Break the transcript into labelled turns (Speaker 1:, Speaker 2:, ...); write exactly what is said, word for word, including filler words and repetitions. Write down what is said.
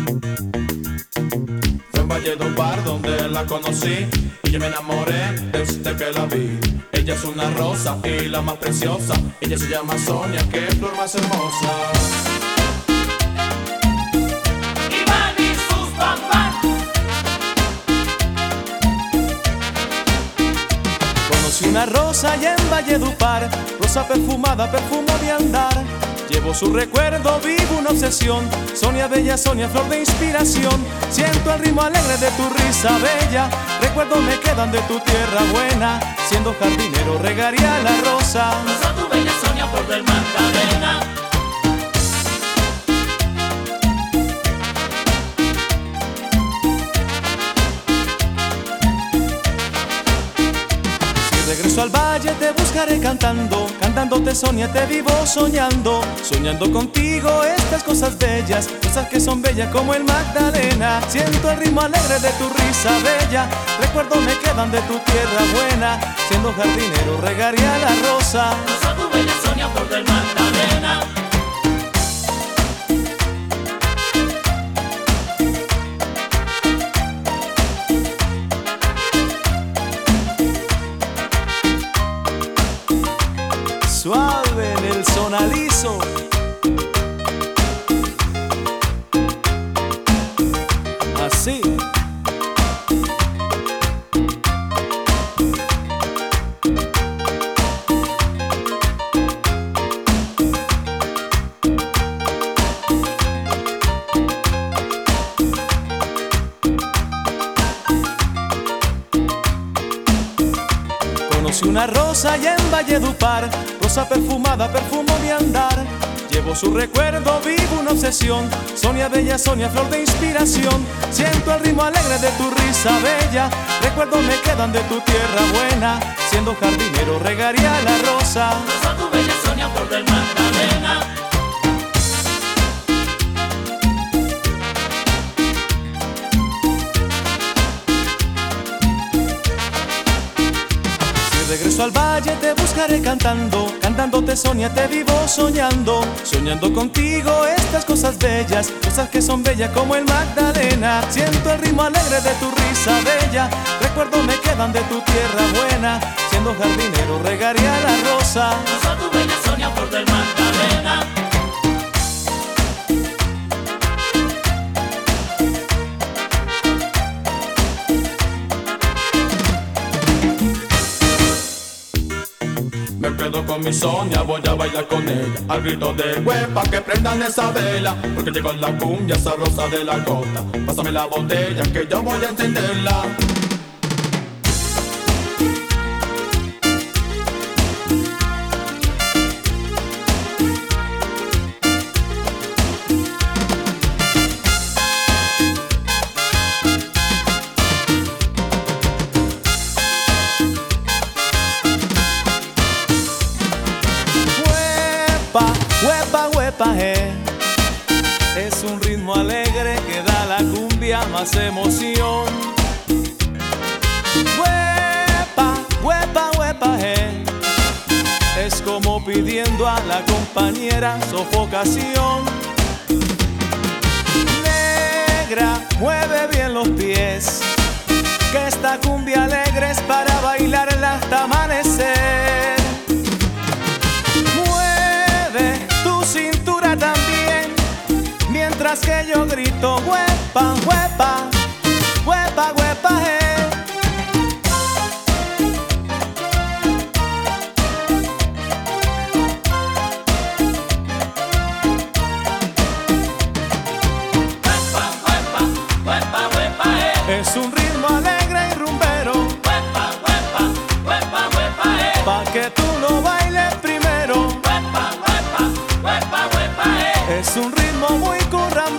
Speaker 1: Fue en Valledupar donde la conocí y yo me enamoré desde que la vi. Ella es una rosa y la más preciosa. Ella se llama Sonia, qué flor más hermosa.
Speaker 2: Iván y sus papás.
Speaker 3: Conocí una rosa allá en Valledupar, rosa perfumada, perfumo de andar. Llevo su recuerdo, vivo una obsesión. Sonia bella, Sonia flor de inspiración. Siento el ritmo alegre de tu risa bella. Recuerdos me quedan de tu tierra buena. Siendo jardinero regaría la rosa.
Speaker 2: Rosa tu bella Sonia, flor del Magdalena.
Speaker 3: Regreso al valle, te buscaré cantando, cantándote Sonia, te vivo soñando, soñando contigo estas cosas bellas, cosas que son bellas como el Magdalena. Siento el ritmo alegre de tu risa bella, recuerdos me quedan de tu tierra buena, siendo jardinero regaría la rosa.
Speaker 2: Rosa tu bella Sonia, flor del Magdalena.
Speaker 3: Suave en el sonalizo. Así. Conocí una rosa allá en Valledupar, rosa perfumada, perfumo de andar. Llevo su recuerdo, vivo una obsesión. Sonia bella, Sonia flor de inspiración. Siento el ritmo alegre de tu risa bella. Recuerdos me quedan de tu tierra buena. Siendo jardinero regaría la rosa.
Speaker 2: Rosa tu bella Sonia, flor del Magdalena.
Speaker 3: Regreso al valle, te buscaré cantando, cantándote Sonia, te vivo soñando, soñando contigo estas cosas bellas, cosas que son bellas como el Magdalena. Siento el ritmo alegre de tu risa bella, recuerdos me quedan de tu tierra buena, siendo jardinero regaría la rosa.
Speaker 2: Rosa tu bella Sonia, flor del Magdalena.
Speaker 1: Me quedo con mi Sonia, voy a bailar con ella al grito de huepa que prendan esa vela, porque llegó la cumbia sabrosa de la costa. Pásame la botella que yo voy a encenderla.
Speaker 3: Huepa, huepa, eh. Es un ritmo alegre que da a la cumbia más emoción. Huepa, huepa, huepa, eh. Es como pidiendo a la compañera sofocación. Negra, mueve bien los pies, que esta cumbia alegre es para bailarla hasta amanecer. Tu cintura también, mientras que yo grito huepa, huepa, huepa, huepa, eh.
Speaker 2: Huepa, huepa, huepa, huepa, eh.
Speaker 3: Es un ritmo alegre y rumbero,
Speaker 2: Huepa, huepa, huepa, huepa, eh.
Speaker 3: pa' que tú lo bailes primero.
Speaker 2: Huepa, huepa, huepa, huepa, eh.
Speaker 3: Es un ritmo muy currado.